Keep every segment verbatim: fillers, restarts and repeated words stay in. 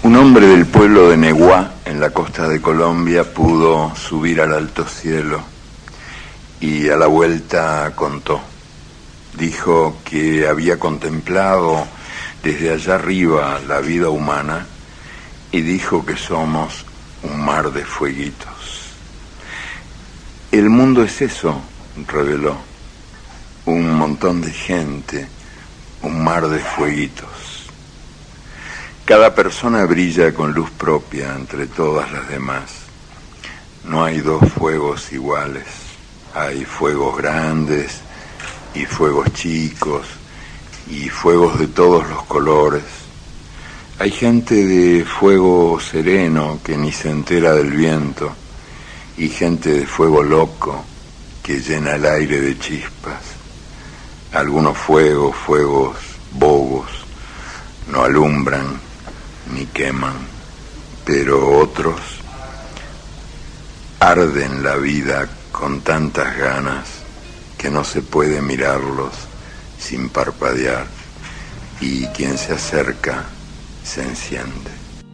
Un hombre del pueblo de Neguá, en la costa de Colombia, pudo subir al alto cielo y a la vuelta contó. Dijo que había contemplado desde allá arriba la vida humana y dijo que somos un mar de fueguitos. El mundo es eso, reveló, un montón de gente, un mar de fueguitos. Cada persona brilla con luz propia entre todas las demás. No hay dos fuegos iguales. Hay fuegos grandes y fuegos chicos y fuegos de todos los colores. Hay gente de fuego sereno que ni se entera del viento y gente de fuego loco que llena el aire de chispas. Algunos fuegos, fuegos bobos, no alumbran ni queman, pero otros arden la vida con tantas ganas que no se puede mirarlos sin parpadear, y quien se acerca se enciende.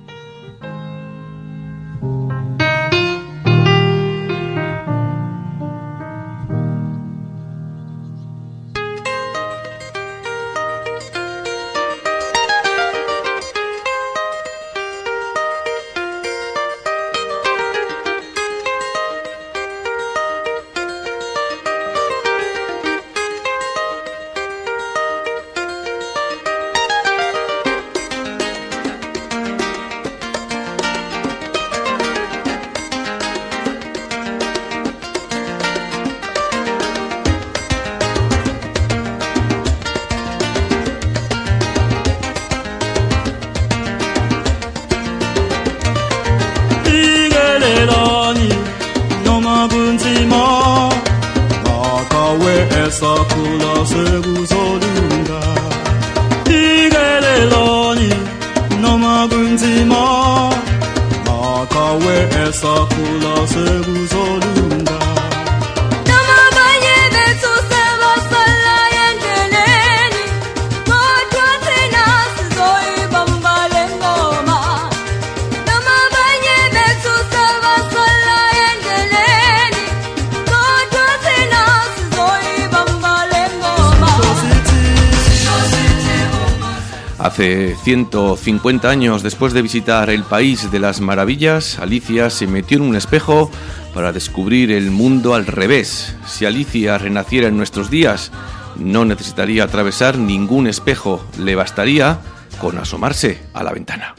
Hace ciento cincuenta años, después de visitar el país de las maravillas, Alicia se metió en un espejo para descubrir el mundo al revés. Si Alicia renaciera en nuestros días, no necesitaría atravesar ningún espejo, le bastaría con asomarse a la ventana.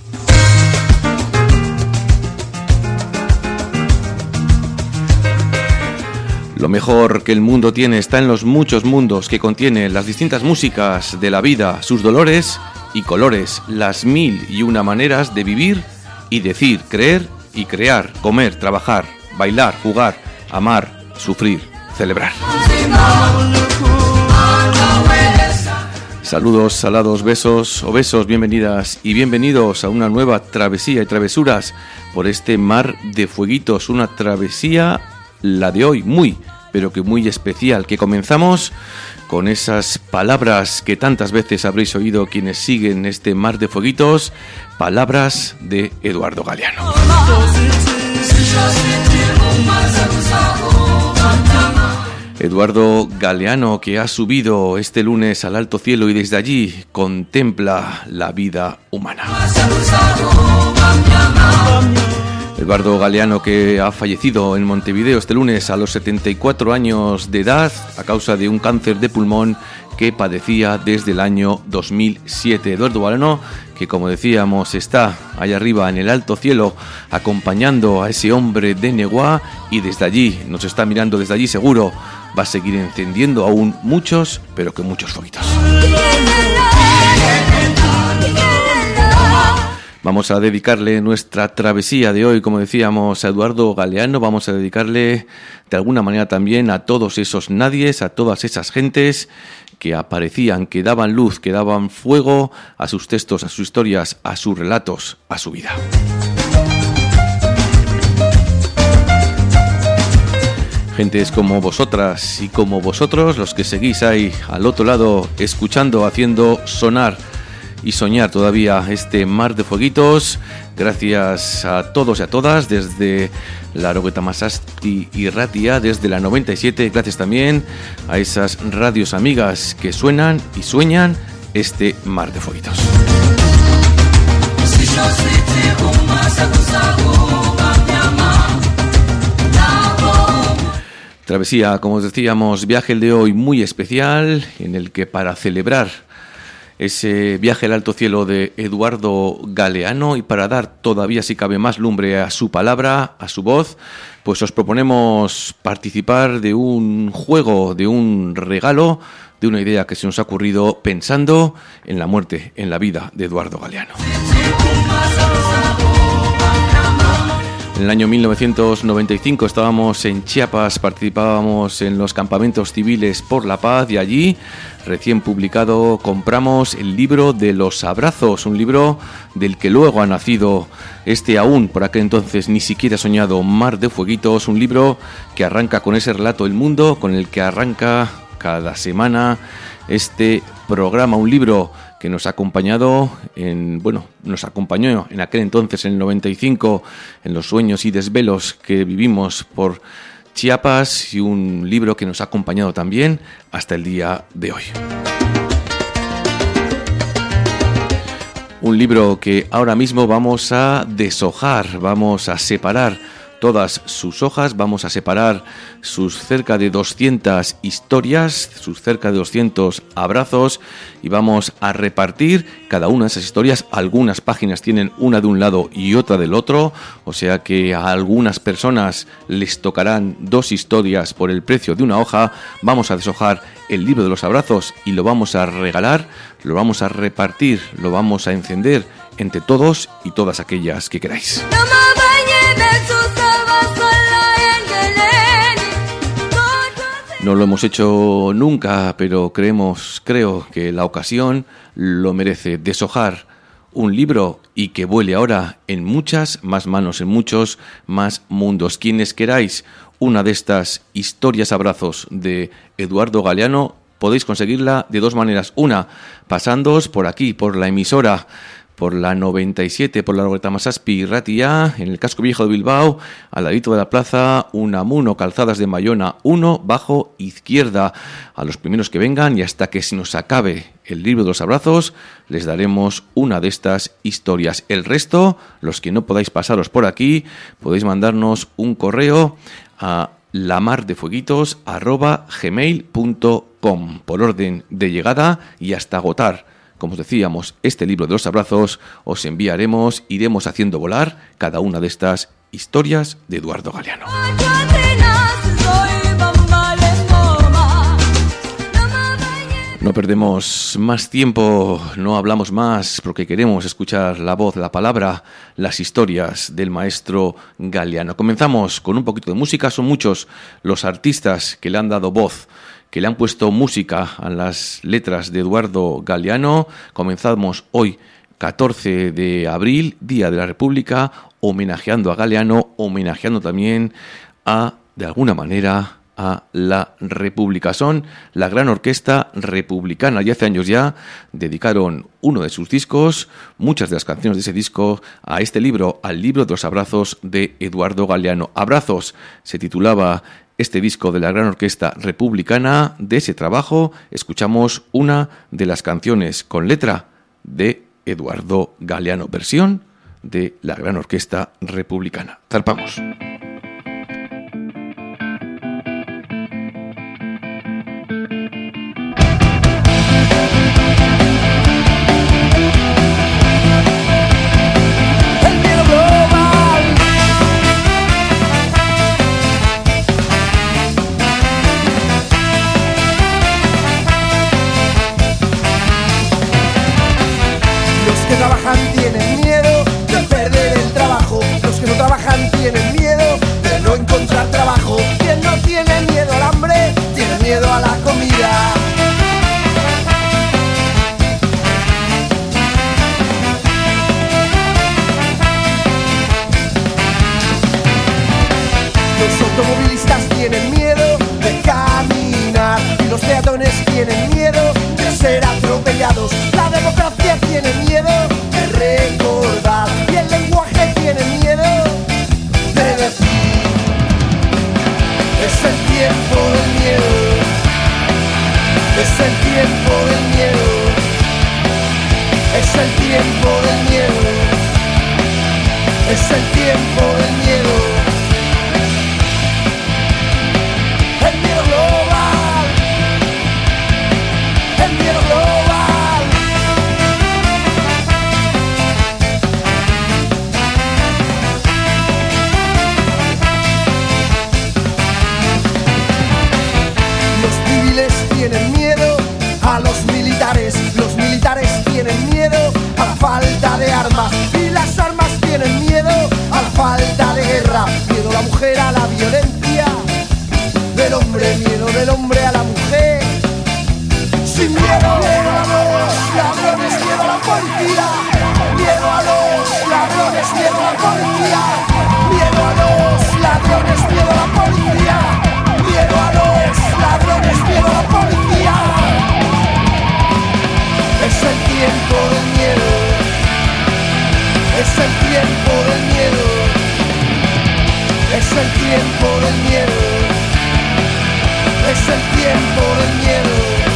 Lo mejor que el mundo tiene está en los muchos mundos que contienen las distintas músicas de la vida, sus dolores y colores, las mil y una maneras de vivir y decir, creer y crear, comer, trabajar, bailar, jugar, amar, sufrir, celebrar. Saludos, salados, besos, obesos, bienvenidas y bienvenidos a una nueva travesía y travesuras por este mar de fueguitos, una travesía, la de hoy, muy, pero que muy especial, que comenzamos con esas palabras que tantas veces habréis oído quienes siguen este mar de fueguitos, palabras de Eduardo Galeano. Eduardo Galeano, que ha subido este lunes al alto cielo y desde allí contempla la vida humana. Eduardo Galeano, que ha fallecido en Montevideo este lunes a los setenta y cuatro años de edad a causa de un cáncer de pulmón que padecía desde el año dos mil siete. Eduardo Galeano, que como decíamos está allá arriba en el alto cielo acompañando a ese hombre de Neguá y desde allí, nos está mirando desde allí seguro, va a seguir encendiendo aún muchos, pero que muchos fueguitos. Vamos a dedicarle nuestra travesía de hoy, como decíamos, a Eduardo Galeano. Vamos a dedicarle de alguna manera también a todos esos nadies, a todas esas gentes que aparecían, que daban luz, que daban fuego a sus textos, a sus historias, a sus relatos, a su vida. Gentes como vosotras y como vosotros, los que seguís ahí al otro lado, escuchando, haciendo sonar y soñar todavía este mar de fueguitos. Gracias a todos y a todas desde la Laurogeita Hamazazpi Irratia, desde la noventa y siete. Gracias también a esas radios amigas que suenan y sueñan este mar de fueguitos. Travesía, como os decíamos, viaje el de hoy muy especial, en el que para celebrar ese viaje al alto cielo de Eduardo Galeano y para dar todavía, si cabe, más lumbre a su palabra, a su voz, pues os proponemos participar de un juego, de un regalo, de una idea que se nos ha ocurrido pensando en la muerte, en la vida de Eduardo Galeano. En el año mil novecientos noventa y cinco estábamos en Chiapas, participábamos en los campamentos civiles por la paz y allí, recién publicado, compramos el libro de los abrazos, un libro del que luego ha nacido este aún, por aquel entonces ni siquiera soñado, Mar de Fueguitos, un libro que arranca con ese relato El Mundo, con el que arranca cada semana este programa, un libro que nos ha acompañado en, bueno, nos acompañó en aquel entonces, en el noventa y cinco, en los sueños y desvelos que vivimos por Chiapas, y un libro que nos ha acompañado también hasta el día de hoy. Un libro que ahora mismo vamos a deshojar, vamos a separar todas sus hojas, vamos a separar sus cerca de doscientas historias, sus cerca de doscientos abrazos, y vamos a repartir cada una de esas historias. Algunas páginas tienen una de un lado y otra del otro, o sea que a algunas personas les tocarán dos historias por el precio de una hoja. Vamos a deshojar el libro de los abrazos y lo vamos a regalar, lo vamos a repartir, lo vamos a encender entre todos y todas aquellas que queráis. No lo hemos hecho nunca, pero creemos, creo que la ocasión lo merece. Deshojar un libro y que vuele ahora en muchas más manos, en muchos más mundos. Quienes queráis una de estas historias abrazos de Eduardo Galeano, podéis conseguirla de dos maneras. Una, pasándoos por aquí, por la emisora, por la noventa y siete, por la Laurogeita Hamazazpi Irratia, en el casco viejo de Bilbao, al ladito de la plaza Unamuno, Calzadas de Bayona uno, bajo izquierda. A los primeros que vengan, y hasta que se nos acabe el libro de los abrazos, les daremos una de estas historias. El resto, los que no podáis pasaros por aquí, podéis mandarnos un correo a lamardefueguitos arroba gmail punto com por orden de llegada, y hasta agotar, como os decíamos, este libro de los abrazos, os enviaremos, iremos haciendo volar cada una de estas historias de Eduardo Galeano. No perdemos más tiempo, no hablamos más, porque queremos escuchar la voz, la palabra, las historias del maestro Galeano. Comenzamos con un poquito de música. Son muchos los artistas que le han dado voz, que le han puesto música a las letras de Eduardo Galeano. Comenzamos hoy, catorce de abril, Día de la República, homenajeando a Galeano, homenajeando también a, de alguna manera, a la República. Son la Gran Orquesta Republicana, y hace años ya dedicaron uno de sus discos, muchas de las canciones de ese disco, a este libro, al libro de los abrazos de Eduardo Galeano. Abrazos se titulaba este disco de la Gran Orquesta Republicana. De ese trabajo escuchamos una de las canciones con letra de Eduardo Galeano, versión de la Gran Orquesta Republicana. Zarpamos. Tienen miedo de ser atropellados. La democracia tiene miedo de recordar y el lenguaje tiene miedo de decir. Es el tiempo del miedo, es el tiempo del miedo, es el tiempo del miedo, es el tiempo del miedo. El miedo global, el miedo global. Los civiles tienen miedo a los militares, los militares tienen miedo a la falta de armas y las armas tienen miedo a la falta de guerra. Miedo a la mujer a la violencia del hombre, miedo del hombre a la mujer. Sin miedo, miedo a los ladrones, miedo a la policía. Miedo a los ladrones, miedo a la policía. Miedo a los ladrones, miedo a la policía. Miedo a los ladrones, miedo a la policía. Es el tiempo del miedo, es el tiempo del miedo, es el tiempo del miedo, es el tiempo del miedo.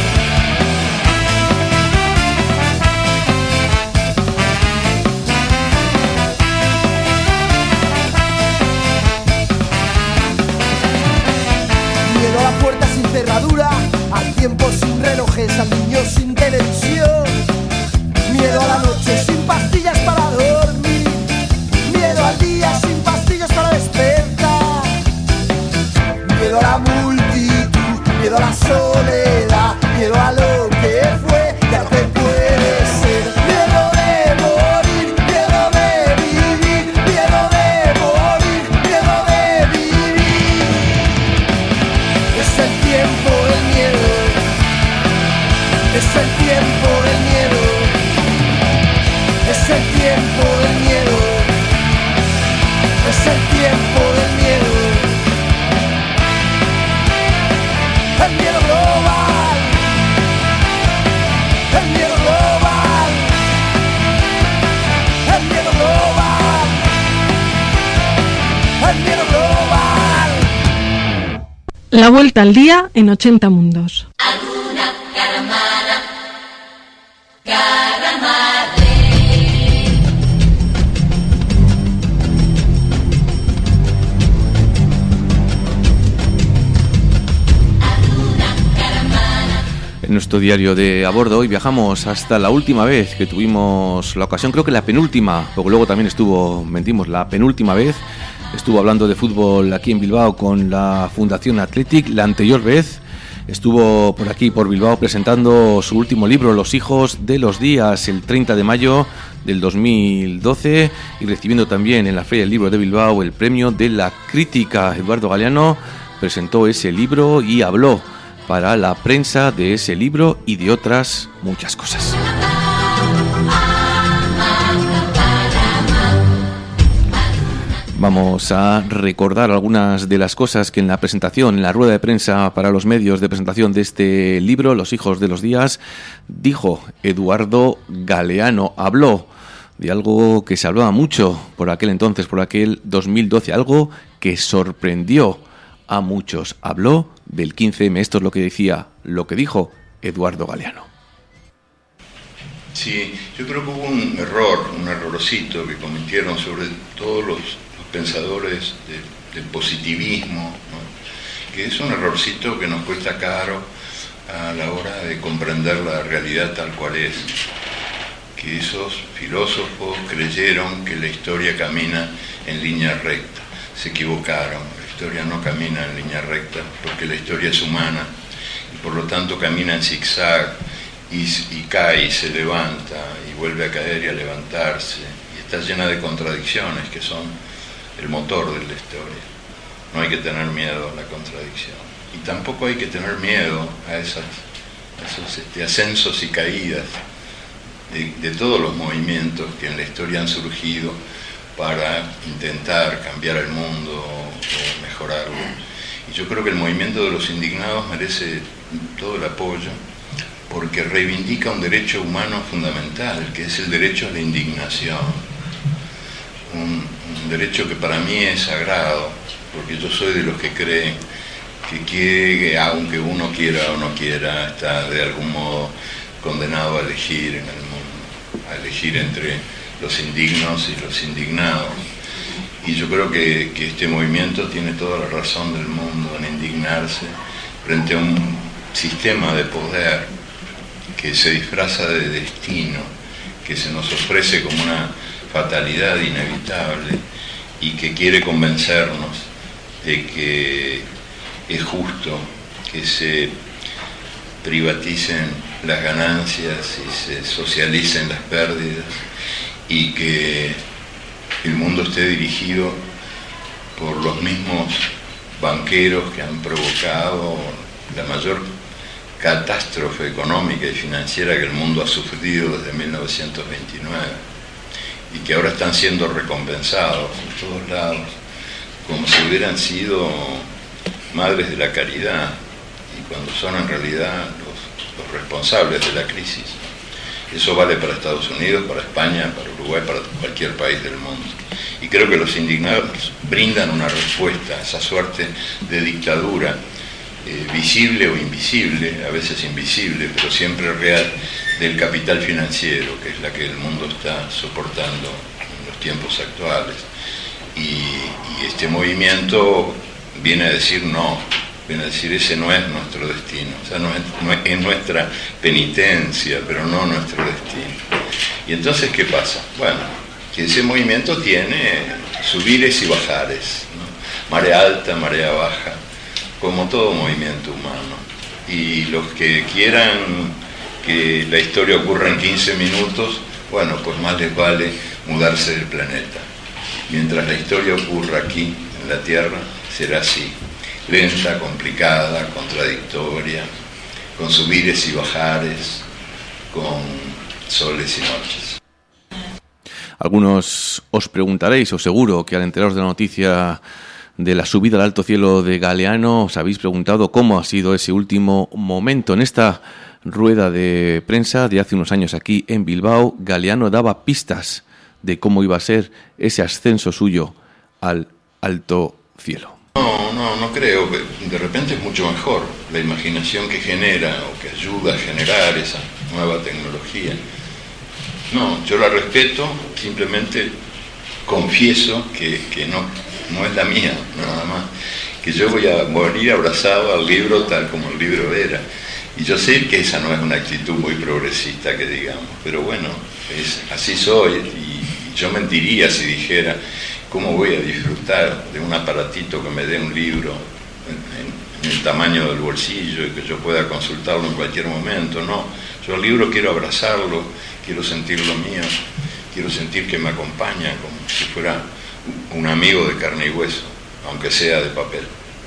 Miedo a la puerta sin cerradura, al tiempo sin relojes, al niño sin televisión. Miedo a la noche sin pastillas para dormir. Miedo al día sin pastillas para despertar. Miedo a la multitud, miedo a la soledad. Miedo a lo que fue y a lo que puede ser. Miedo de morir, miedo de vivir. Miedo de morir, miedo de vivir. Es el tiempo del miedo, es el tiempo del miedo, es el tiempo del miedo, es el tiempo del miedo. El miedo global, el miedo global, el miedo global, el miedo global. La vuelta al día en ochenta mundos. Alguna caramana, caramadre. En nuestro diario de a bordo hoy viajamos hasta la última vez que tuvimos la ocasión, creo que la penúltima, porque luego también estuvo, mentimos, la penúltima vez estuvo hablando de fútbol aquí en Bilbao con la Fundación Athletic. La anterior vez estuvo por aquí, por Bilbao, presentando su último libro, Los hijos de los días, el treinta de mayo del dos mil doce, y recibiendo también en la Feria del Libro de Bilbao el premio de la crítica. Eduardo Galeano presentó ese libro y habló para la prensa de ese libro y de otras muchas cosas. Vamos a recordar algunas de las cosas que en la presentación, en la rueda de prensa para los medios de presentación de este libro, Los hijos de los días, dijo Eduardo Galeano. Habló de algo que se hablaba mucho por aquel entonces, por aquel dos mil doce, algo que sorprendió a muchos. Habló del quince eme. Esto es lo que decía, lo que dijo Eduardo Galeano. Sí, yo creo que hubo un error, un errorcito que cometieron sobre todo los, los pensadores de, del positivismo, ¿no? Que es un errorcito que nos cuesta caro a la hora de comprender la realidad tal cual es. Que esos filósofos creyeron que la historia camina en línea recta. Se equivocaron. La historia no camina en línea recta porque la historia es humana y por lo tanto camina en zigzag y, y cae y se levanta y vuelve a caer y a levantarse y está llena de contradicciones que son el motor de la historia. No hay que tener miedo a la contradicción y tampoco hay que tener miedo a, esas, a esos este, ascensos y caídas de, de todos los movimientos que en la historia han surgido para intentar cambiar el mundo o mejorarlo. Y yo creo que el movimiento de los indignados merece todo el apoyo, porque reivindica un derecho humano fundamental, que es el derecho a la indignación. Un, un derecho que para mí es sagrado, porque yo soy de los que creen que, que aunque uno quiera o no quiera, está de algún modo condenado a elegir en el mundo, a elegir entre los indignos y los indignados. Y yo creo que, que este movimiento tiene toda la razón del mundo en indignarse frente a un sistema de poder que se disfraza de destino, que se nos ofrece como una fatalidad inevitable y que quiere convencernos de que es justo que se privaticen las ganancias y se socialicen las pérdidas y que el mundo esté dirigido por los mismos banqueros que han provocado la mayor catástrofe económica y financiera que el mundo ha sufrido desde mil novecientos veintinueve y que ahora están siendo recompensados en todos lados como si hubieran sido madres de la caridad y cuando son en realidad los, los responsables de la crisis. Eso vale para Estados Unidos, para España, para Uruguay, para cualquier país del mundo. Y creo que los indignados brindan una respuesta a esa suerte de dictadura eh, visible o invisible, a veces invisible, pero siempre real, del capital financiero, que es la que el mundo está soportando en los tiempos actuales. Y, y este movimiento viene a decir no, viene a decir ese no es nuestro destino, o sea, no es, no es, es nuestra penitencia, pero no nuestro destino. Y entonces, ¿qué pasa? Bueno, que ese movimiento tiene subires y bajares, ¿no? Marea alta, marea baja, como todo movimiento humano. Y los que quieran que la historia ocurra en quince minutos, bueno, pues más les vale mudarse del planeta. Mientras la historia ocurra aquí, en la Tierra, será así, lenta, complicada, contradictoria, con subires y bajares, con soles y noches. Algunos os preguntaréis, os seguro que al enteraros de la noticia de la subida al alto cielo de Galeano, os habéis preguntado cómo ha sido ese último momento. En esta rueda de prensa de hace unos años aquí en Bilbao, Galeano daba pistas de cómo iba a ser ese ascenso suyo al alto cielo. No, no, no creo. De repente es mucho mejor la imaginación que genera o que ayuda a generar esa nueva tecnología. No, yo la respeto, simplemente confieso que, que no, no es la mía, nada más. Que yo voy a morir abrazado al libro tal como el libro era. Y yo sé que esa no es una actitud muy progresista, que digamos, pero bueno, es, así soy. Y yo mentiría si dijera cómo voy a disfrutar de un aparatito que me dé un libro en, en, en el tamaño del bolsillo y que yo pueda consultarlo en cualquier momento. No, yo al libro quiero abrazarlo, quiero sentirlo mío, quiero sentir que me acompaña como si fuera un amigo de carne y hueso, aunque sea de papel.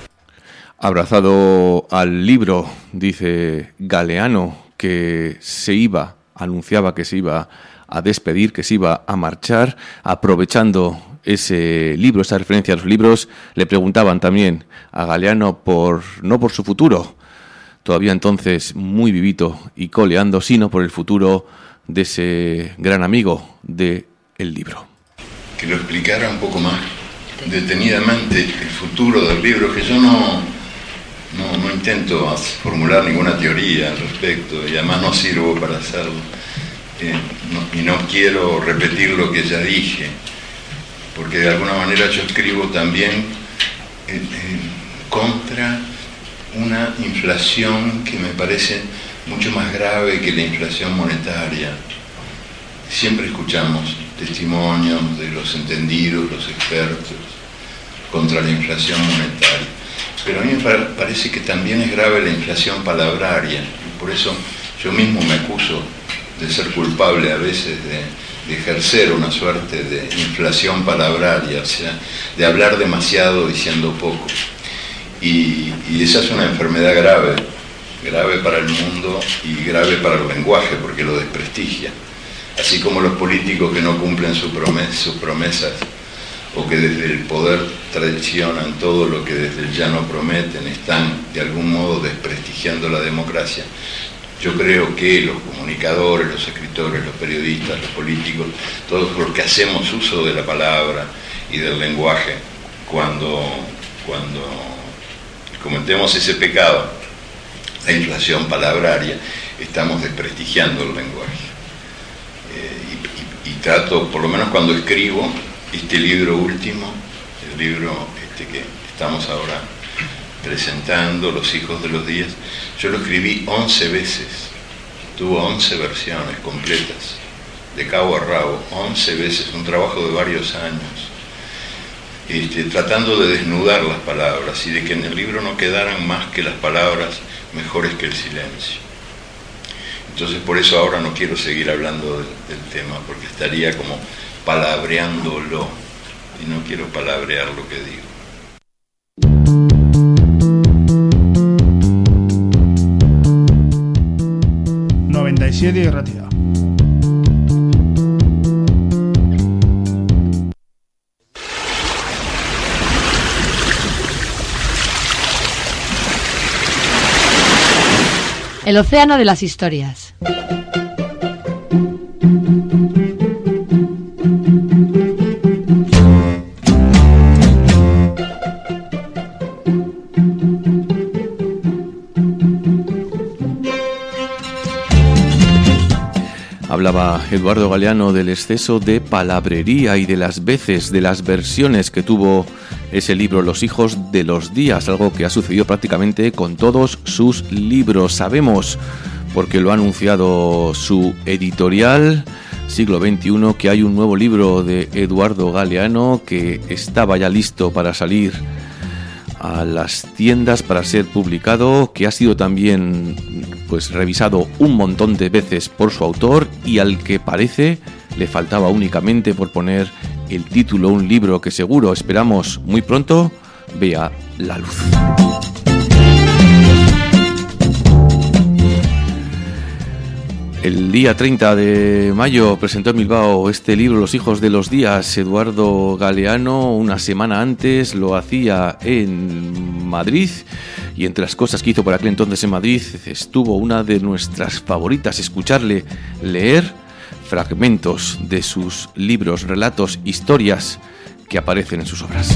Abrazado al libro, dice Galeano, que se iba, anunciaba que se iba a despedir, que se iba a marchar, aprovechando ese libro, esa referencia a los libros. Le preguntaban también a Galeano por, no por su futuro, todavía entonces muy vivito y coleando, sino por el futuro de ese gran amigo del libro. Que lo explicara un poco más detenidamente el futuro del libro, que yo no, no, no intento formular ninguna teoría al respecto y además no sirvo para hacerlo. Eh, no, y no quiero repetir lo que ya dije, porque de alguna manera yo escribo también eh, eh, contra una inflación que me parece mucho más grave que la inflación monetaria. Siempre escuchamos testimonios de los entendidos, los expertos, contra la inflación monetaria. Pero a mí me parece que también es grave la inflación palabraria, y por eso yo mismo me acuso de ser culpable a veces de, de ejercer una suerte de inflación palabraria, o sea, de hablar demasiado diciendo poco. Y, y esa es una enfermedad grave, grave para el mundo y grave para el lenguaje, porque lo desprestigia. Así como los políticos que no cumplen su promes, sus promesas, o que desde el poder traicionan todo lo que desde el llano prometen, están de algún modo desprestigiando la democracia. Yo creo que los comunicadores, los escritores, los periodistas, los políticos, todos los que hacemos uso de la palabra y del lenguaje, cuando, cuando cometemos ese pecado, la inflación palabraria, estamos desprestigiando el lenguaje. Eh, y, y, y trato, por lo menos cuando escribo este libro último, el libro este que estamos ahora presentando, Los hijos de los días, yo lo escribí once veces, tuvo once versiones completas, de cabo a rabo, once veces, un trabajo de varios años, este, tratando de desnudar las palabras y de que en el libro no quedaran más que las palabras mejores que el silencio. Entonces por eso ahora no quiero seguir hablando del, del tema, porque estaría como palabreándolo, y no quiero palabrear lo que digo. noventa y siete y retira. El océano de las historias. Hablaba Eduardo Galeano del exceso de palabrería y de las veces, de las versiones que tuvo ese libro, Los hijos de los días, algo que ha sucedido prácticamente con todos sus libros. Sabemos, porque lo ha anunciado su editorial, Siglo veintiuno, que hay un nuevo libro de Eduardo Galeano que estaba ya listo para salir a las tiendas, para ser publicado, que ha sido también pues revisado un montón de veces por su autor y al que parece le faltaba únicamente por poner el título, un libro que seguro, esperamos muy pronto, vea la luz. El día treinta de mayo presentó en Bilbao este libro, Los hijos de los días, Eduardo Galeano. Una semana antes lo hacía en Madrid, y entre las cosas que hizo por aquel entonces en Madrid estuvo una de nuestras favoritas, escucharle leer fragmentos de sus libros, relatos, historias que aparecen en sus obras.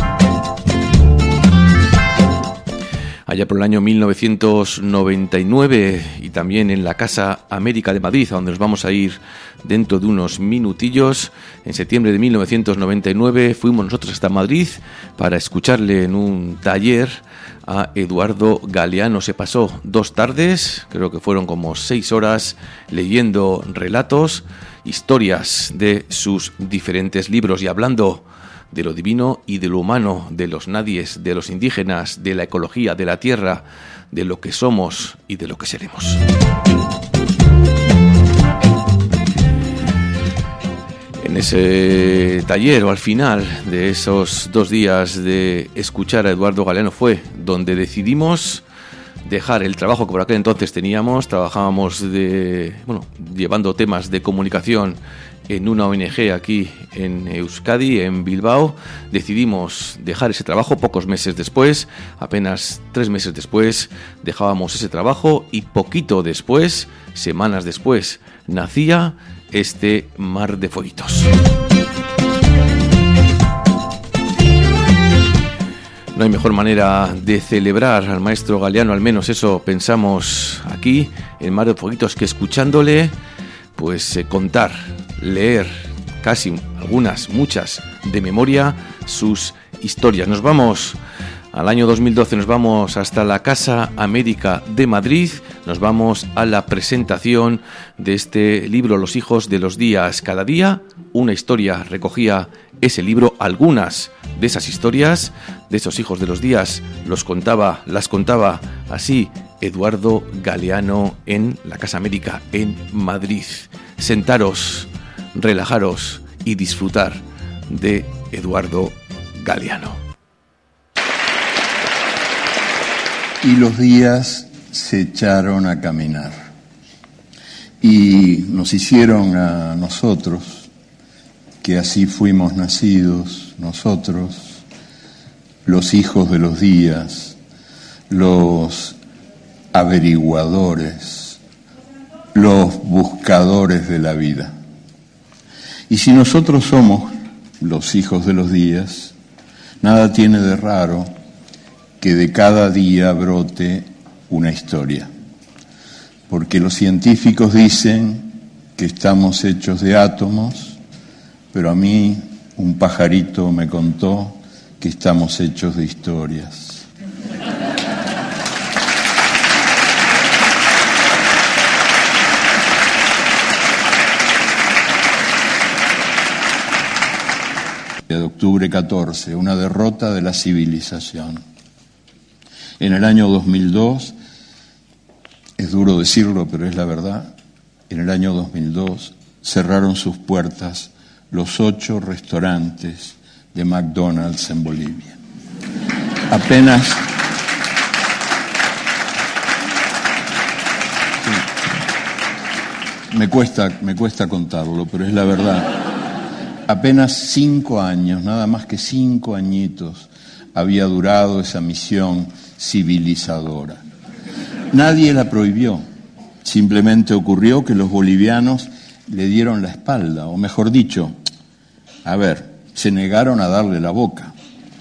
Allá por el año mil novecientos noventa y nueve, y también en la Casa América de Madrid, a donde nos vamos a ir dentro de unos minutillos, en septiembre de mil novecientos noventa y nueve fuimos nosotros hasta Madrid para escucharle en un taller a Eduardo Galeano. Se pasó dos tardes, creo que fueron como seis horas, leyendo relatos, historias de sus diferentes libros y hablando de lo divino y de lo humano, de los nadies, de los indígenas, de la ecología, de la tierra, de lo que somos y de lo que seremos. En ese taller, o al final de esos dos días de escuchar a Eduardo Galeano, fue donde decidimos dejar el trabajo que por aquel entonces teníamos. Trabajábamos de, bueno, llevando temas de comunicación en una O N G aquí en Euskadi, en Bilbao. Decidimos dejar ese trabajo pocos meses después, apenas tres meses después, dejábamos ese trabajo y poquito después, semanas después, nacía este Mar de Fueguitos. No hay mejor manera de celebrar al maestro Galeano, al menos eso pensamos aquí en Mar de Fueguitos, que escuchándole, pues eh, contar, leer, casi algunas, muchas, de memoria, sus historias. Nos vamos al año dos mil doce, nos vamos hasta la Casa América de Madrid, nos vamos a la presentación de este libro, Los hijos de los días. Cada día una historia recogía ese libro. Algunas de esas historias, de esos hijos de los días, los contaba, las contaba así Eduardo Galeano en la Casa América en Madrid. Sentaros, relajaros y disfrutar de Eduardo Galeano. Y los días se echaron a caminar y nos hicieron a nosotros, que así fuimos nacidos nosotros, los hijos de los días, los averiguadores, los buscadores de la vida. Y si nosotros somos los hijos de los días, nada tiene de raro que de cada día brote una historia. Porque los científicos dicen que estamos hechos de átomos, pero a mí un pajarito me contó que estamos hechos de historias. De octubre catorce, una derrota de la civilización. En el año dos mil dos, es duro decirlo, pero es la verdad, en el año dos mil dos cerraron sus puertas los ocho restaurantes de McDonald's en Bolivia. Apenas... Sí, me cuesta, me cuesta contarlo, pero es la verdad. Apenas cinco años, nada más que cinco añitos, había durado esa misión civilizadora. Nadie la prohibió, simplemente ocurrió que los bolivianos le dieron la espalda, o mejor dicho, a ver, se negaron a darle la boca.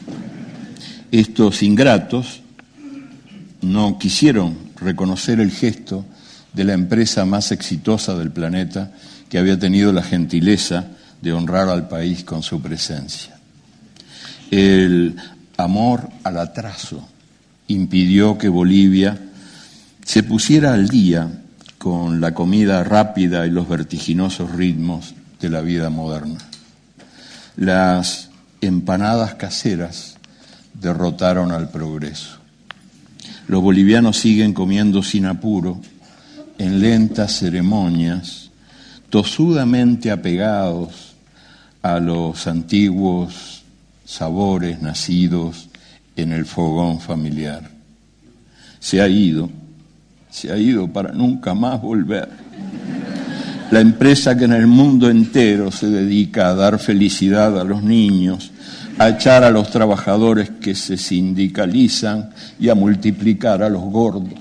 Estos ingratos no quisieron reconocer el gesto de la empresa más exitosa del planeta que había tenido la gentileza de honrar al país con su presencia. El amor al atraso impidió que Bolivia se pusiera al día con la comida rápida y los vertiginosos ritmos de la vida moderna. Las empanadas caseras derrotaron al progreso. Los bolivianos siguen comiendo sin apuro, en lentas ceremonias, tosudamente apegados a los antiguos sabores nacidos en el fogón familiar. Se ha ido, se ha ido para nunca más volver. La empresa que en el mundo entero se dedica a dar felicidad a los niños, a echar a los trabajadores que se sindicalizan y a multiplicar a los gordos.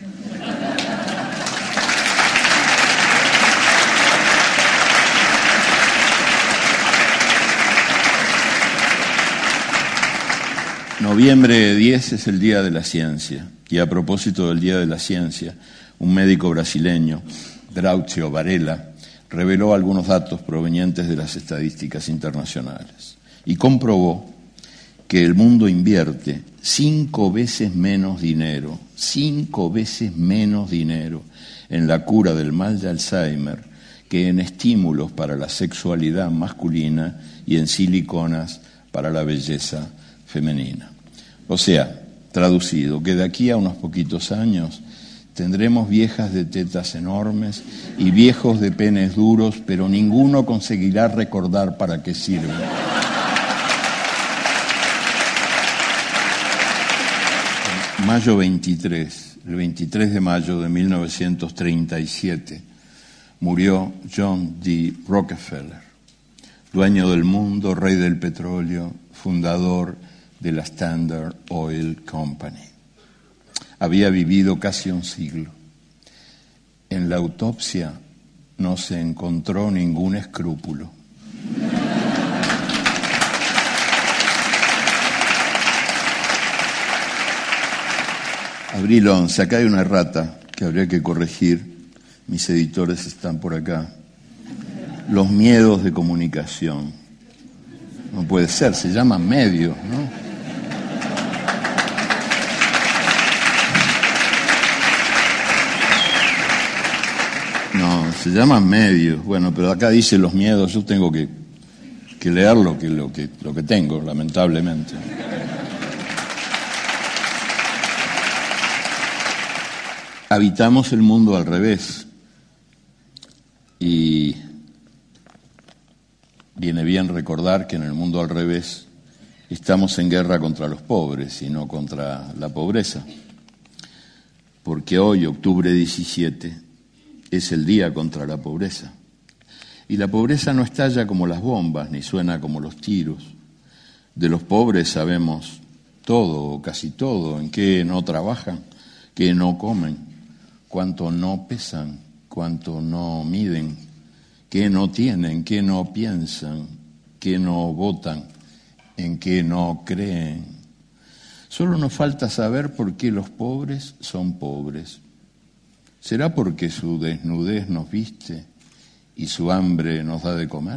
Noviembre diez es el Día de la Ciencia, y a propósito del Día de la Ciencia, un médico brasileño, Drauzio Varela, reveló algunos datos provenientes de las estadísticas internacionales y comprobó que el mundo invierte cinco veces menos dinero, cinco veces menos dinero en la cura del mal de Alzheimer que en estímulos para la sexualidad masculina y en siliconas para la belleza femenina. O sea, traducido, que de aquí a unos poquitos años tendremos viejas de tetas enormes y viejos de penes duros, pero ninguno conseguirá recordar para qué sirven. Mayo veintitrés, el veintitrés de mayo de mil novecientos treinta y siete, murió John D. Rockefeller, dueño del mundo, rey del petróleo, fundador de la Standard Oil Company. Había vivido casi un siglo. En la autopsia no se encontró ningún escrúpulo. Abril once, acá hay una errata que habría que corregir. Mis editores están por acá. Los miedos de comunicación. No puede ser, se llaman medios, ¿no? No, se llaman medios. Bueno, pero acá dice los miedos, yo tengo que, que leer lo que, lo, que, lo que tengo, lamentablemente. Habitamos el mundo al revés. Y viene bien recordar que en el mundo al revés estamos en guerra contra los pobres y no contra la pobreza. Porque hoy, octubre diecisiete, es el día contra la pobreza. Y la pobreza no estalla como las bombas, ni suena como los tiros. De los pobres sabemos todo, o casi todo, en qué no trabajan, qué no comen, cuánto no pesan, cuánto no miden, qué no tienen, qué no piensan, qué no votan, en qué no creen. Solo nos falta saber por qué los pobres son pobres. ¿Será porque su desnudez nos viste y su hambre nos da de comer?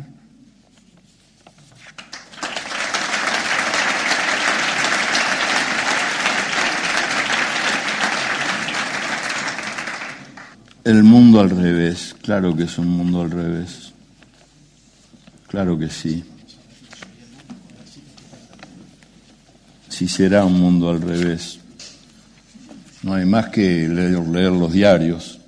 El mundo al revés, claro que es un mundo al revés, claro que sí. Sí será un mundo al revés. No hay más que leer, leer los diarios.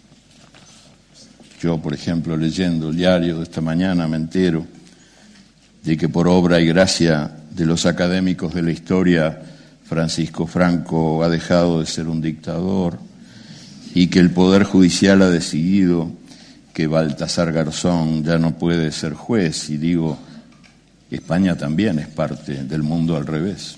Yo, por ejemplo, leyendo el diario de esta mañana me entero de que por obra y gracia de los académicos de la historia, Francisco Franco ha dejado de ser un dictador y que el Poder Judicial ha decidido que Baltasar Garzón ya no puede ser juez. Y digo, España también es parte del mundo al revés.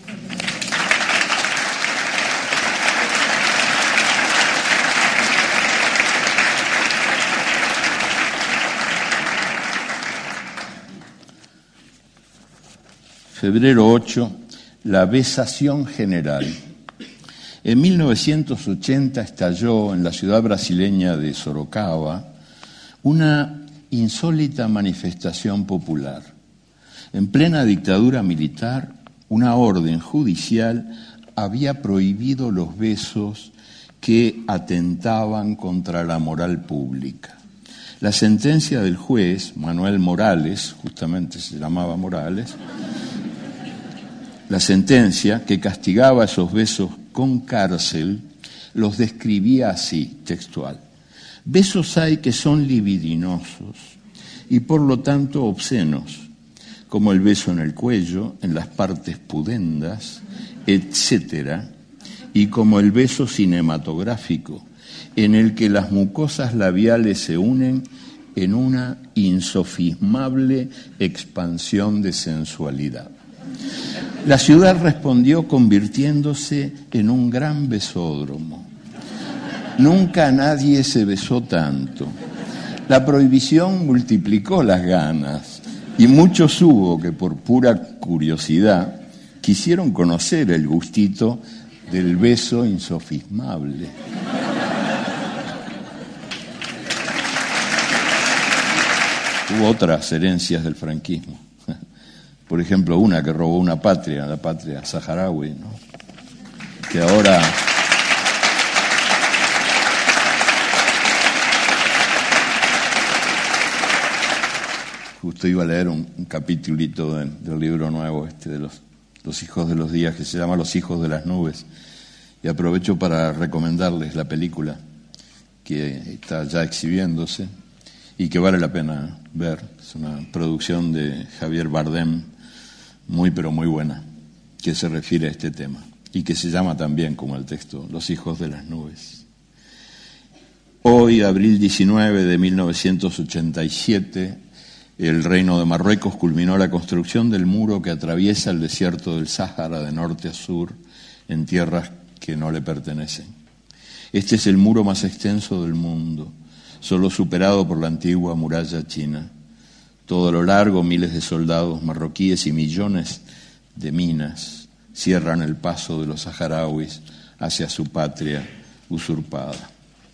Febrero ocho, la besación general. En mil novecientos ochenta estalló en la ciudad brasileña de Sorocaba una insólita manifestación popular. En plena dictadura militar, una orden judicial había prohibido los besos que atentaban contra la moral pública. La sentencia del juez, Manuel Morales, justamente se llamaba Morales, la sentencia que castigaba esos besos con cárcel, los describía así, textual. Besos hay que son libidinosos y por lo tanto obscenos, como el beso en el cuello, en las partes pudendas, etcétera, y como el beso cinematográfico, en el que las mucosas labiales se unen en una insofismable expansión de sensualidad. La ciudad respondió convirtiéndose en un gran besódromo. Nunca nadie se besó tanto. La prohibición multiplicó las ganas y muchos hubo que por pura curiosidad quisieron conocer el gustito del beso insofismable. Hubo otras herencias del franquismo. Por ejemplo, una que robó una patria, la patria saharaui, ¿no? Que ahora justo iba a leer un, un capitulito de, del libro nuevo este de los, los hijos de los días, que se llama Los hijos de las nubes, y aprovecho para recomendarles la película que está ya exhibiéndose y que vale la pena ver. Es una producción de Javier Bardem, muy pero muy buena, que se refiere a este tema y que se llama también, como el texto, Los hijos de las nubes. Hoy, abril diecinueve de mil novecientos ochenta y siete, el Reino de Marruecos culminó la construcción del muro que atraviesa el desierto del Sáhara de norte a sur en tierras que no le pertenecen. Este es el muro más extenso del mundo, solo superado por la antigua muralla china. Todo a lo largo, miles de soldados marroquíes y millones de minas cierran el paso de los saharauis hacia su patria usurpada.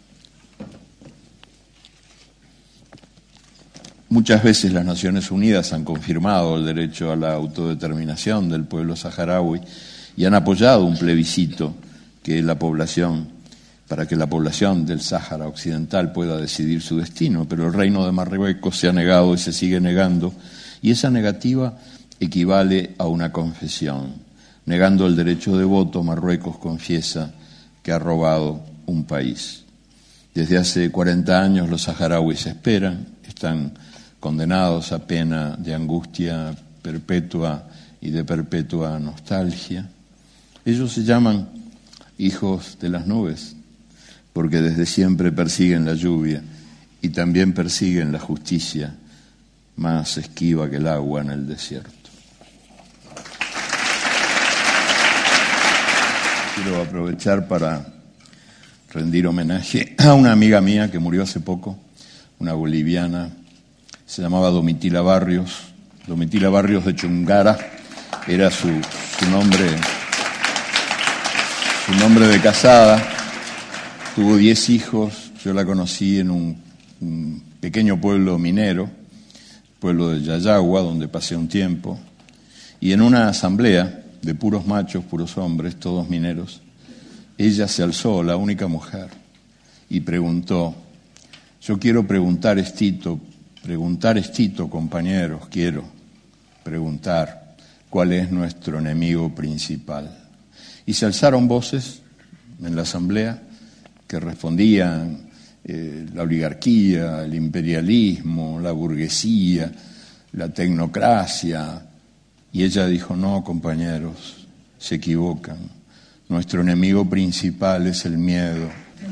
Muchas veces las Naciones Unidas han confirmado el derecho a la autodeterminación del pueblo saharaui y han apoyado un plebiscito que la población, para que la población del Sáhara Occidental pueda decidir su destino, pero el Reino de Marruecos se ha negado y se sigue negando, y esa negativa equivale a una confesión. Negando el derecho de voto, Marruecos confiesa que ha robado un país. Desde hace cuarenta años los saharauis esperan, están condenados a pena de angustia perpetua y de perpetua nostalgia. Ellos se llaman hijos de las nubes, porque desde siempre persiguen la lluvia y también persiguen la justicia, más esquiva que el agua en el desierto. Quiero aprovechar para rendir homenaje a una amiga mía que murió hace poco, una boliviana, se llamaba Domitila Barrios, Domitila Barrios de Chungara, era su, su nombre, su nombre de casada, tuvo diez hijos, yo la conocí en un, un pequeño pueblo minero, pueblo de Yayagua, donde pasé un tiempo, y en una asamblea de puros machos, puros hombres, todos mineros, ella se alzó, la única mujer, y preguntó, yo quiero preguntar estito, preguntar estito, compañeros, quiero preguntar cuál es nuestro enemigo principal. Y se alzaron voces en la asamblea que respondían eh, la oligarquía, el imperialismo, la burguesía, la tecnocracia, y ella dijo, no, compañeros, se equivocan, nuestro enemigo principal es el miedo.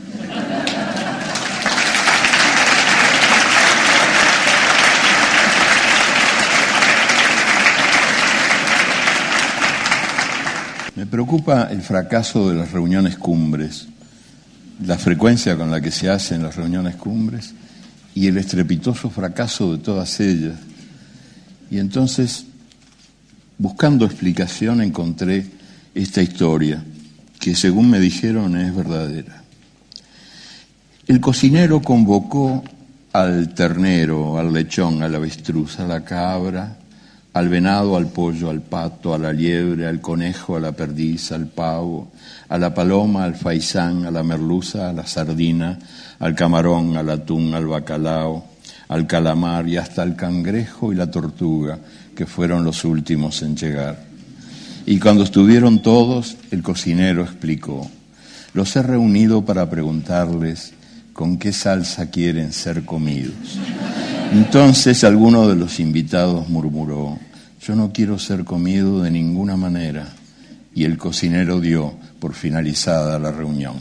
Me preocupa el fracaso de las reuniones cumbres, la frecuencia con la que se hacen las reuniones cumbres y el estrepitoso fracaso de todas ellas. Y entonces, buscando explicación, encontré esta historia, que según me dijeron es verdadera. El cocinero convocó al ternero, al lechón, al avestruz, a la cabra, al venado, al pollo, al pato, a la liebre, al conejo, a la perdiz, al pavo, a la paloma, al faisán, a la merluza, a la sardina, al camarón, al atún, al bacalao, al calamar y hasta al cangrejo y la tortuga, que fueron los últimos en llegar. Y cuando estuvieron todos, el cocinero explicó, los he reunido para preguntarles con qué salsa quieren ser comidos. Entonces alguno de los invitados murmuró, yo no quiero ser comido de ninguna manera, y el cocinero dio por finalizada la reunión.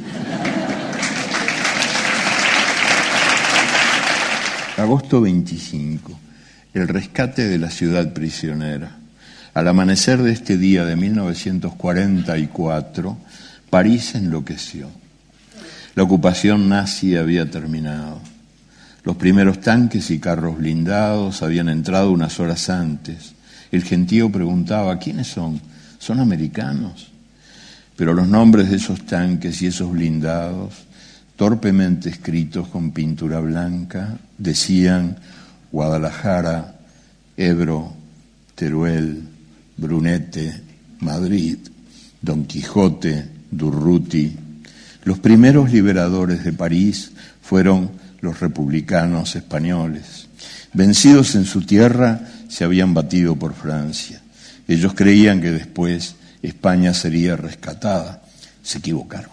Agosto veinticinco, el rescate de la ciudad prisionera. Al amanecer de este día de mil novecientos cuarenta y cuatro, París enloqueció. La ocupación nazi había terminado. Los primeros tanques y carros blindados habían entrado unas horas antes. El gentío preguntaba, ¿quiénes son? ¿Son americanos? Pero los nombres de esos tanques y esos blindados, torpemente escritos con pintura blanca, decían Guadalajara, Ebro, Teruel, Brunete, Madrid, Don Quijote, Durruti. Los primeros liberadores de París fueron los republicanos españoles. Vencidos en su tierra, se habían batido por Francia. Ellos creían que después España sería rescatada. Se equivocaron.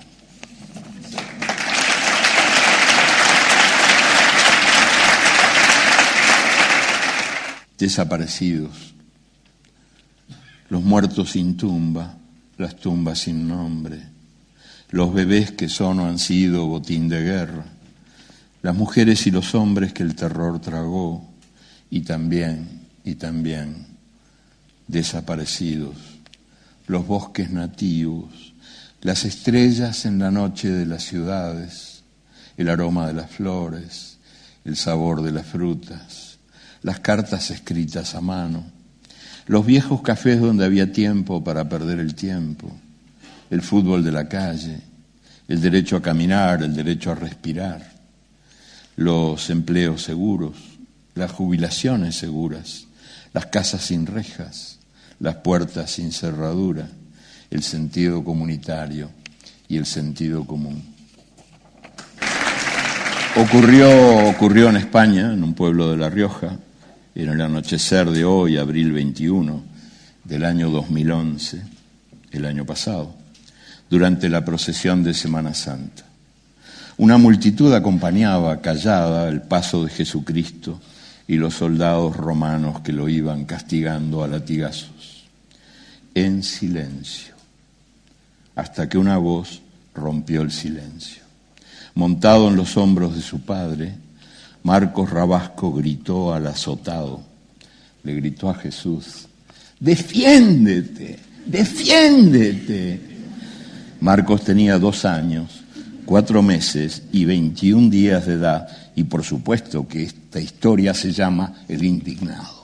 Desaparecidos. Los muertos sin tumba, las tumbas sin nombre. Los bebés que son o han sido botín de guerra. Las mujeres y los hombres que el terror tragó, y también, y también, desaparecidos, los bosques nativos, las estrellas en la noche de las ciudades, el aroma de las flores, el sabor de las frutas, las cartas escritas a mano, los viejos cafés donde había tiempo para perder el tiempo, el fútbol de la calle, el derecho a caminar, el derecho a respirar, los empleos seguros, las jubilaciones seguras, las casas sin rejas, las puertas sin cerradura, el sentido comunitario y el sentido común. Ocurrió, ocurrió en España, en un pueblo de La Rioja, en el anochecer de hoy, abril veintiuno del año dos mil once, el año pasado, durante la procesión de Semana Santa. Una multitud acompañaba callada el paso de Jesucristo y los soldados romanos que lo iban castigando a latigazos, en silencio, hasta que una voz rompió el silencio. Montado en los hombros de su padre, Marcos Rabasco gritó al azotado, le gritó a Jesús, ¡defiéndete! ¡Defiéndete! Marcos tenía dos años, cuatro meses y veintiún días de edad, y por supuesto que esta historia se llama El Indignado.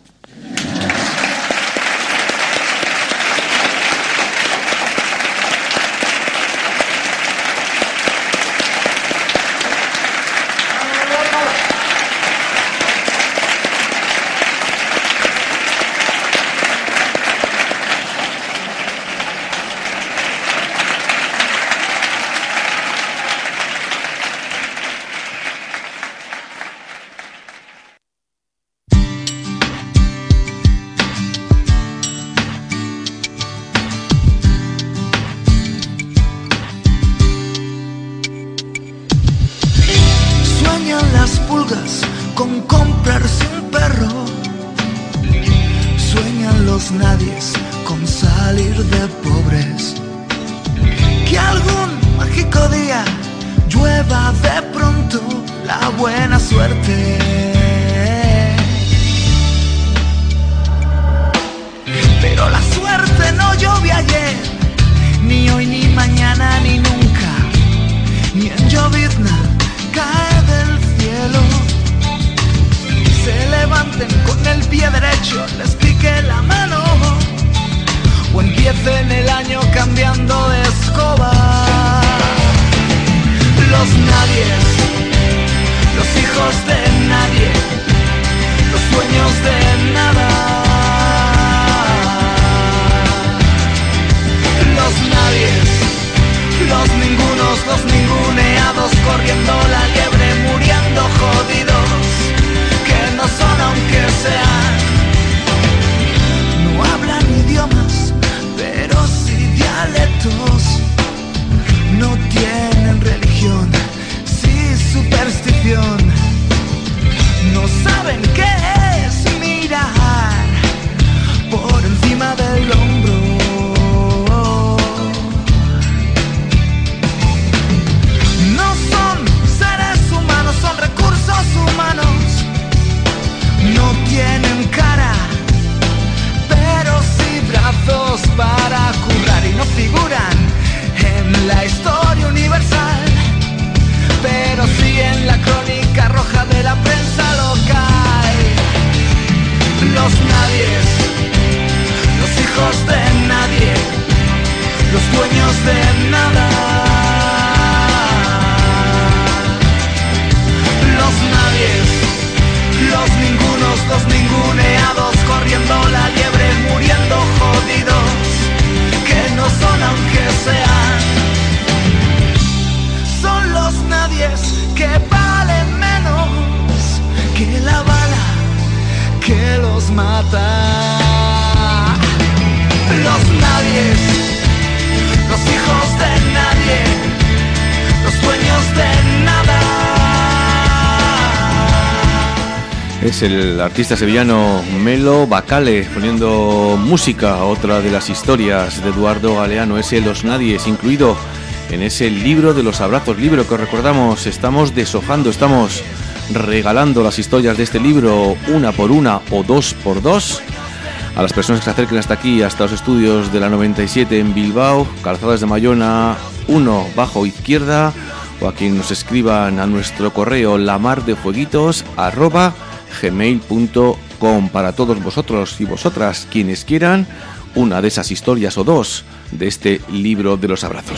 Es el artista sevillano Melo Bacale poniendo música a otra de las historias de Eduardo Galeano, ese Los Nadies, incluido en ese libro de los abrazos, libro que recordamos, estamos deshojando, estamos regalando las historias de este libro una por una o dos por dos a las personas que se acerquen hasta aquí, hasta los estudios de la noventa y siete en Bilbao, Calzadas de Mayona uno bajo izquierda, o a quien nos escriban a nuestro correo lamardefueguitos arroba gmail punto com. Para todos vosotros y vosotras quienes quieran una de esas historias o dos de este libro de los abrazos.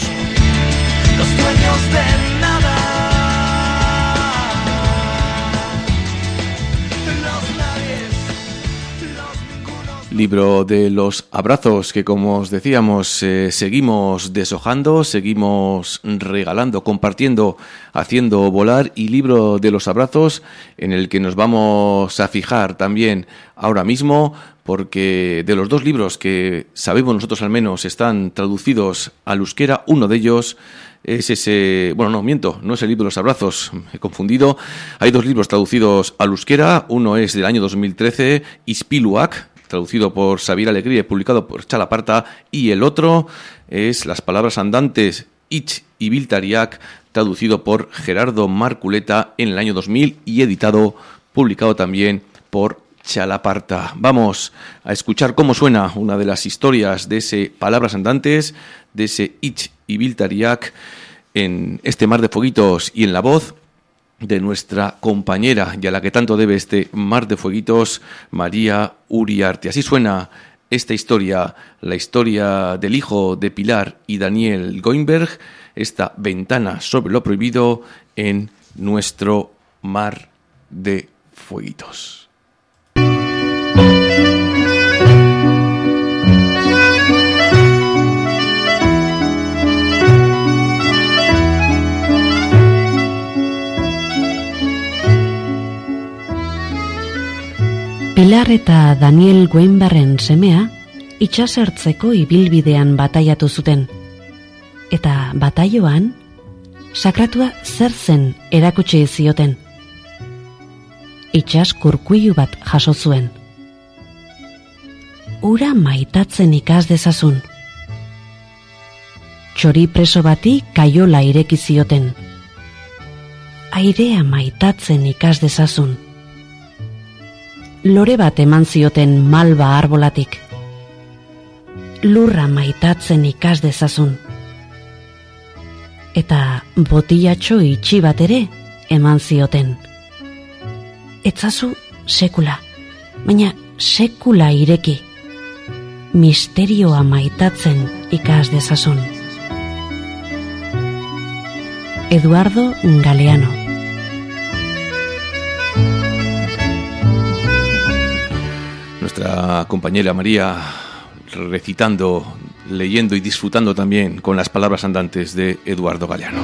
Los dueños de nada. Libro de los abrazos que, como os decíamos, eh, seguimos deshojando, seguimos regalando, compartiendo, haciendo volar, y libro de los abrazos en el que nos vamos a fijar también ahora mismo, porque de los dos libros que sabemos nosotros al menos están traducidos al euskera, uno de ellos es ese... Bueno, no, miento, no es el libro de los abrazos, me he confundido. Hay dos libros traducidos al euskera, uno es del año dos mil trece, Ispiluak, traducido por Xavier Alegría y publicado por Txalaparta, y el otro es Las palabras andantes, Itx Ibiltariak, traducido por Gerardo Marculeta en el año dos mil y editado, publicado también por Txalaparta. Vamos a escuchar cómo suena una de las historias de ese Palabras andantes, de ese Itx Ibiltariak, en este Mar de Fueguitos y en la voz de nuestra compañera y a la que tanto debe este Mar de Fueguitos, María Uriarte. Así suena esta historia, la historia del hijo de Pilar y Daniel Goinberg, esta ventana sobre lo prohibido en nuestro Mar de Fueguitos. Pilar eta Daniel Goinbergen semea itsasertzeko ibilbidean bataiatu zuten. Eta bataioan, sakratua zer zen erakutsi zioten. Itsas kurkuilu bat jaso zuen. Ura maitatzen ikas dezazun. Txori preso bati kaiola ireki zioten. Airea maitatzen ikas dezazun. Lore bat eman zioten malba arbolatik. Lurra maitatzen ikas dezazun. Eta botilatxo itxi bat ere eman zioten. Etzazu sekula, baina sekula ireki. Misterioa maitatzen ikas dezazun. Eduardo Galeano. Nuestra compañera María recitando, leyendo y disfrutando también con las palabras andantes de Eduardo Galeano.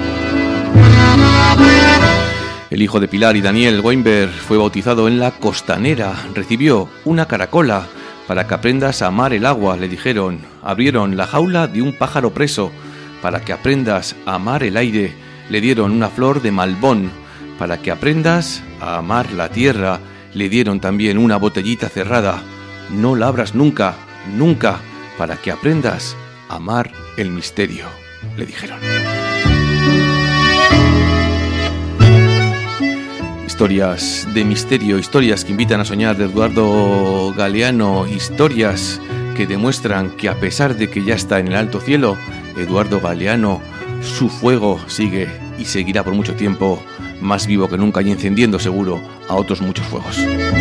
El hijo de Pilar y Daniel Goinberg fue bautizado en la Costanera. Recibió una caracola para que aprendas a amar el agua, le dijeron. Abrieron la jaula de un pájaro preso para que aprendas a amar el aire. Le dieron una flor de malbón para que aprendas a amar la tierra. Le dieron también una botellita cerrada. No la abras nunca, nunca, para que aprendas a amar el misterio, le dijeron. Historias de misterio, historias que invitan a soñar, de Eduardo Galeano, historias que demuestran que a pesar de que ya está en el alto cielo, Eduardo Galeano, su fuego sigue y seguirá por mucho tiempo más vivo que nunca y encendiendo seguro a otros muchos fuegos.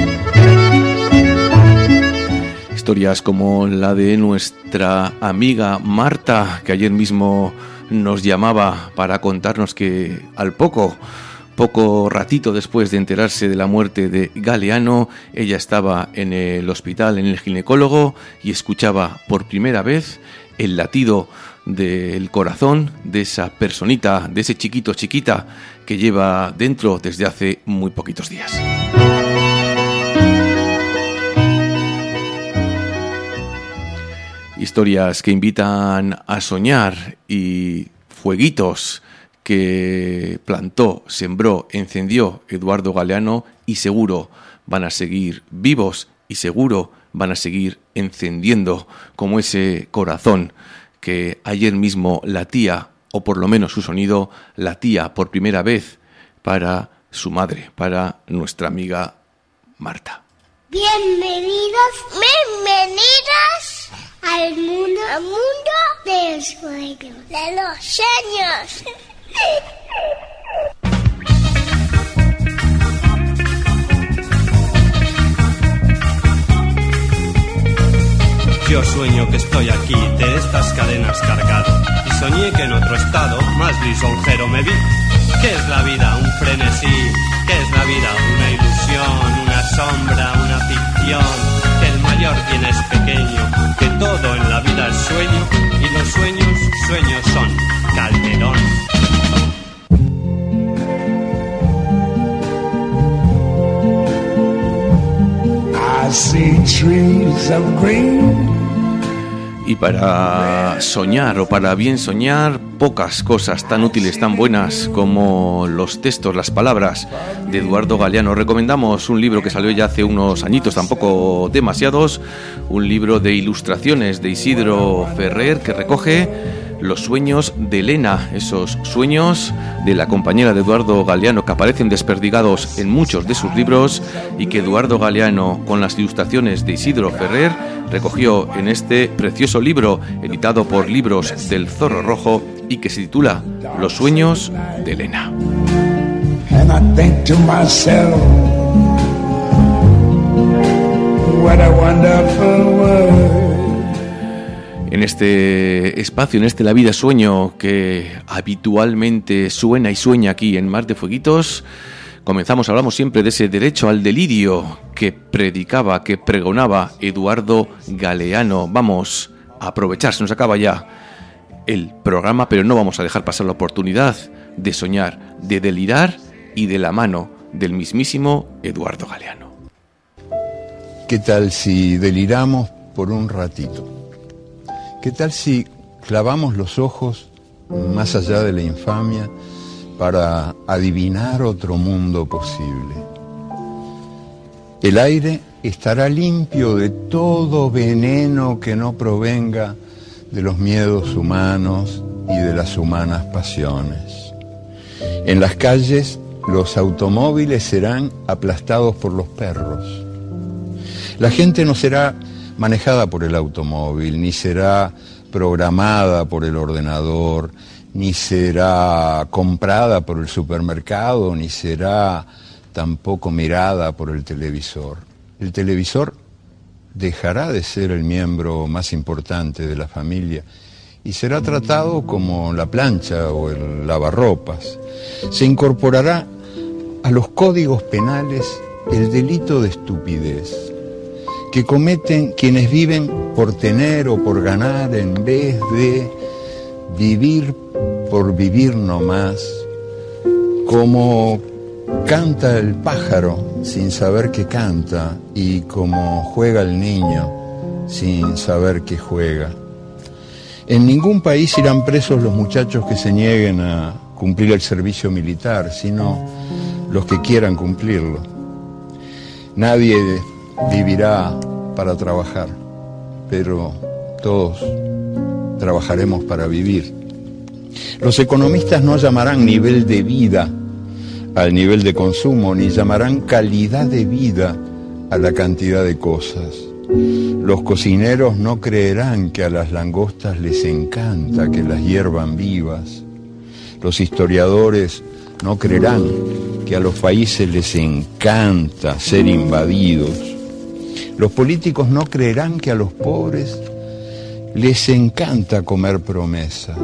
Historias como la de nuestra amiga Marta, que ayer mismo nos llamaba para contarnos que al poco, poco ratito después de enterarse de la muerte de Galeano, ella estaba en el hospital, en el ginecólogo, y escuchaba por primera vez el latido del corazón de esa personita, de ese chiquito chiquita que lleva dentro desde hace muy poquitos días. Historias que invitan a soñar y fueguitos que plantó, sembró, encendió Eduardo Galeano y seguro van a seguir vivos y seguro van a seguir encendiendo como ese corazón que ayer mismo latía, o por lo menos su sonido latía por primera vez para su madre, para nuestra amiga Marta. Bienvenidos, bienvenidas al mundo, al mundo de los sueños, de los sueños. Yo sueño que estoy aquí, de estas cadenas cargado, y soñé que en otro estado, más lisonjero me vi. ¿Qué es la vida? Un frenesí. ¿Qué es la vida? Una ilusión, una sombra, una ficción. Que el mayor bien es pequeño, que todo en la vida es sueño, y los sueños, sueños son. Calderón. I see trees of green. Y para soñar o para bien soñar, pocas cosas tan útiles, tan buenas como los textos, las palabras de Eduardo Galeano. Recomendamos un libro que salió ya hace unos añitos, tampoco demasiados, un libro de ilustraciones de Isidro Ferrer que recoge Los sueños de Elena, esos sueños de la compañera de Eduardo Galeano que aparecen desperdigados en muchos de sus libros y que Eduardo Galeano, con las ilustraciones de Isidro Ferrer, recogió en este precioso libro editado por Libros del Zorro Rojo y que se titula Los sueños de Elena. And I think to myself, what a wonderful world. En este espacio, en este La Vida Sueño que habitualmente suena y sueña aquí en Mar de Fueguitos, comenzamos, hablamos siempre de ese derecho al delirio que predicaba, que pregonaba Eduardo Galeano. Vamos a aprovechar, se nos acaba ya el programa, pero no vamos a dejar pasar la oportunidad de soñar, de delirar y de la mano del mismísimo Eduardo Galeano. ¿Qué tal si deliramos por un ratito? ¿Qué tal si clavamos los ojos más allá de la infamia para adivinar otro mundo posible? El aire estará limpio de todo veneno que no provenga de los miedos humanos y de las humanas pasiones. En las calles, los automóviles serán aplastados por los perros. La gente no será manejada por el automóvil, ni será programada por el ordenador, ni será comprada por el supermercado, ni será tampoco mirada por el televisor. El televisor dejará de ser el miembro más importante de la familia y será tratado como la plancha o el lavarropas. Se incorporará a los códigos penales el delito de estupidez que cometen quienes viven por tener o por ganar en vez de vivir por vivir nomás, como canta el pájaro sin saber que canta y como juega el niño sin saber que juega. En ningún país irán presos los muchachos que se nieguen a cumplir el servicio militar, sino los que quieran cumplirlo. Nadie vivirá para trabajar, pero todos trabajaremos para vivir. Los economistas no llamarán nivel de vida al nivel de consumo, ni llamarán calidad de vida a la cantidad de cosas. Los cocineros no creerán que a las langostas les encanta que las hiervan vivas. Los historiadores no creerán que a los países les encanta ser invadidos. Los políticos no creerán que a los pobres les encanta comer promesas.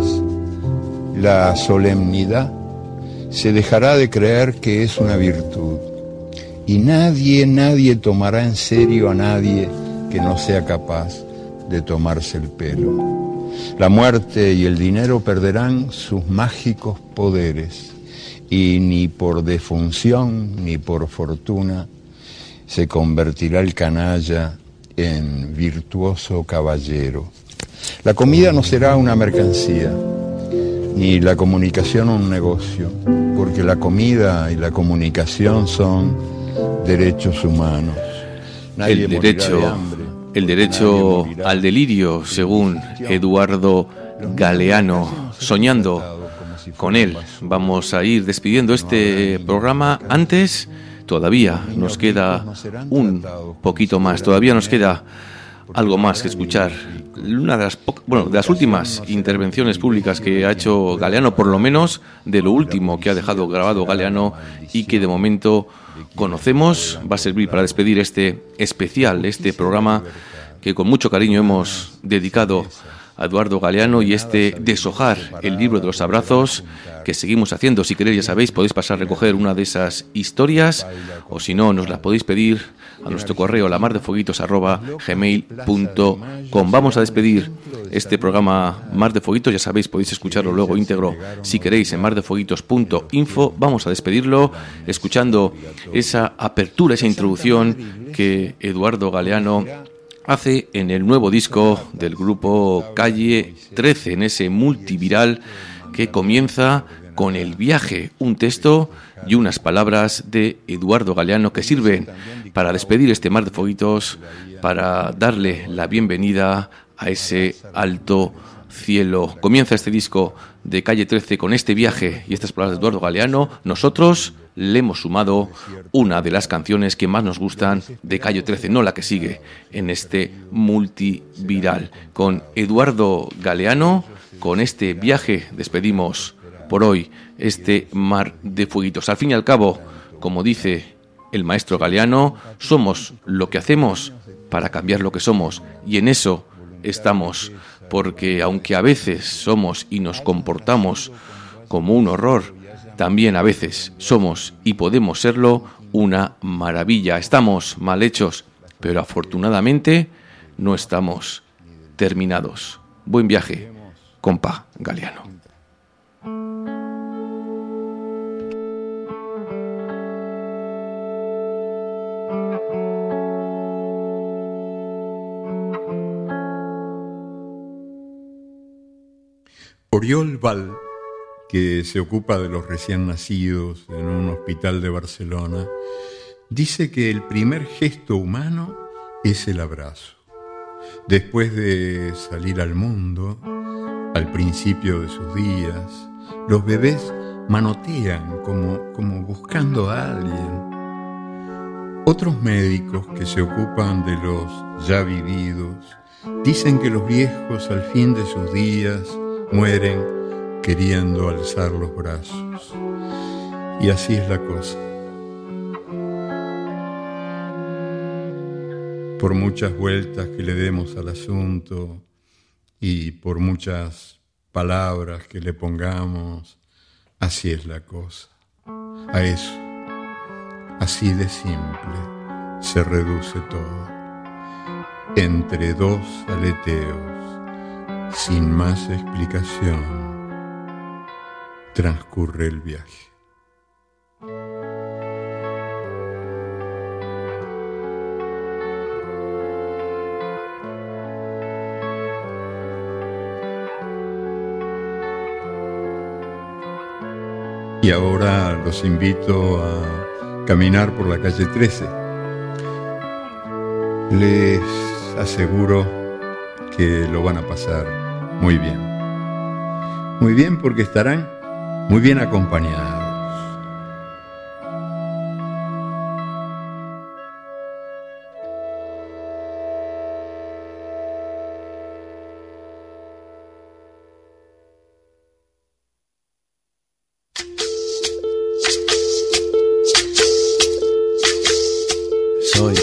La solemnidad se dejará de creer que es una virtud. Y nadie, nadie tomará en serio a nadie que no sea capaz de tomarse el pelo. La muerte y el dinero perderán sus mágicos poderes. Y ni por defunción ni por fortuna se convertirá el canalla en virtuoso caballero. La comida no será una mercancía, ni la comunicación un negocio, porque la comida y la comunicación son derechos humanos. Nadie el derecho, de hambre, el derecho al delirio, según Eduardo Galeano, soñando con él. Vamos a ir despidiendo este programa. Antes, todavía nos queda un poquito más, todavía nos queda algo más que escuchar. Una de las, bueno, de las últimas intervenciones públicas que ha hecho Galeano, por lo menos de lo último que ha dejado grabado Galeano y que de momento conocemos, va a servir para despedir este especial, este programa que con mucho cariño hemos dedicado a Eduardo Galeano y este deshojar el libro de los abrazos que seguimos haciendo. Si queréis, ya sabéis, podéis pasar a recoger una de esas historias o si no, nos las podéis pedir a nuestro correo lamardefueguitos arroba gmail punto com. Vamos a despedir este programa Mar de Fueguitos, ya sabéis, podéis escucharlo luego íntegro si queréis en mardefueguitos punto info. Vamos a despedirlo escuchando esa apertura, esa introducción que Eduardo Galeano hace en el nuevo disco del grupo Calle trece, en ese multiviral que comienza con El viaje, un texto y unas palabras de Eduardo Galeano que sirven para despedir este Mar de Fueguitos, para darle la bienvenida a ese alto cielo. Comienza este disco de Calle trece con este viaje y estas palabras de Eduardo Galeano. Nosotros le hemos sumado una de las canciones que más nos gustan de Calle trece, no la que sigue en este multiviral. Con Eduardo Galeano, con este viaje, despedimos por hoy este Mar de Fueguitos. Al fin y al cabo, como dice el maestro Galeano, somos lo que hacemos para cambiar lo que somos, y en eso estamos, porque aunque a veces somos y nos comportamos como un horror, también a veces somos y podemos serlo una maravilla. Estamos mal hechos, pero afortunadamente no estamos terminados. Buen viaje, compa Galeano. Oriol Val, que se ocupa de los recién nacidos en un hospital de Barcelona, dice que el primer gesto humano es el abrazo. Después de salir al mundo, al principio de sus días, los bebés manotean como, como buscando a alguien. Otros médicos que se ocupan de los ya vividos dicen que los viejos al fin de sus días mueren queriendo alzar los brazos. Y así es la cosa. Por muchas vueltas que le demos al asunto y por muchas palabras que le pongamos, así es la cosa. A eso, así de simple, se reduce todo. Entre dos aleteos, sin más explicación, transcurre el viaje. Y ahora los invito a caminar por la calle trece. Les aseguro que lo van a pasar muy bien. Muy bien porque estarán muy bien acompañados. Soy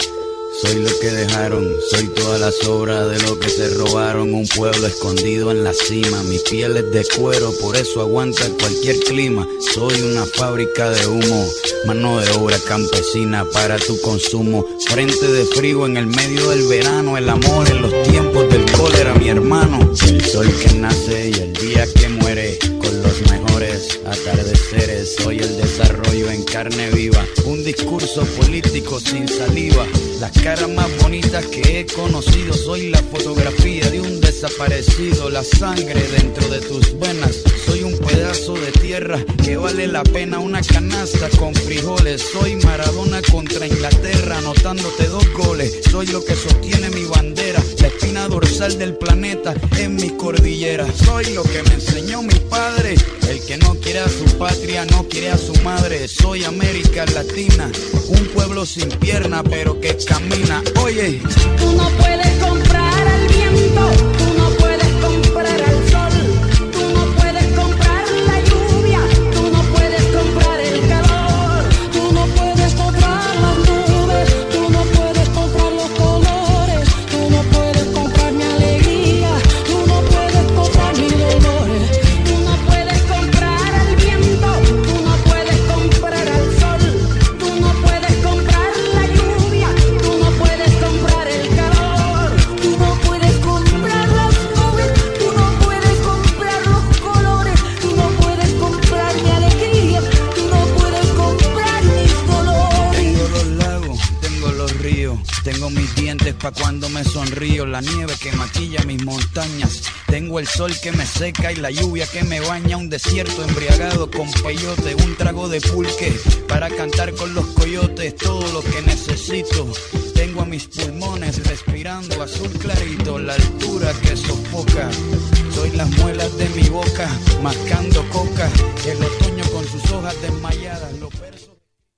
Soy lo que dejaron, soy toda la sobra de lo que se robaron. Un pueblo escondido en la cima, mi piel es de cuero, por eso aguanta cualquier clima. Soy una fábrica de humo, mano de obra campesina para tu consumo. Frente de frío en el medio del verano, el amor en los tiempos del cólera, mi hermano. El sol que nace y el día que muere, con los mejores atardeceres. Soy el desarrollo en carne viva, un discurso político sin saliva. Las caras más bonitas que he conocido, soy la fotografía de un desaparecido. La sangre dentro de tus venas, soy un pedazo de tierra que vale la pena una canasta con frijoles. Soy Maradona contra Inglaterra, anotándote dos goles. Soy lo que sostiene mi bandera, la espina dorsal del planeta en mi cordillera. Soy lo que me enseñó mi padre, el que no quiere a su patria no quiere a su madre. Soy América Latina, un pueblo sin pierna pero que camina. Oye, tú no puedes comprar al viento, tú no puedes comprar al sol, tú no puedes comprar la lluvia, tú no puedes comprar el calor, tú no puedes comprar las nubes, tú no puedes comprar los colores, tú no puedes comprar mi alegría, tú no puedes comprar mis dolores, tú no puedes comprar al viento, tú no puedes comprar al sol, tú no puedes comprar la lluvia, tú no puedes comprar el calor, tú no puedes comprar las nubes, tú no puedes comprar los colores, tú no puedes comprar mi alegría, tú no puedes comprar mis dolores. tengo los lagos, tengo los ríos, tengo mis dientes pa' cuando me sonrío, la nieve que maquilla mis montañas, tengo el sol que me seca y la lluvia que me baña, un desierto embriagado con peyote, un trago de pulque para cantar con los coyotes, todo lo que necesito Tengo a mis pulmones respirando azul clarito, la altura que sofoca. Soy las muelas de mi boca, mascando coca. El otoño con sus hojas desmayadas, los versos.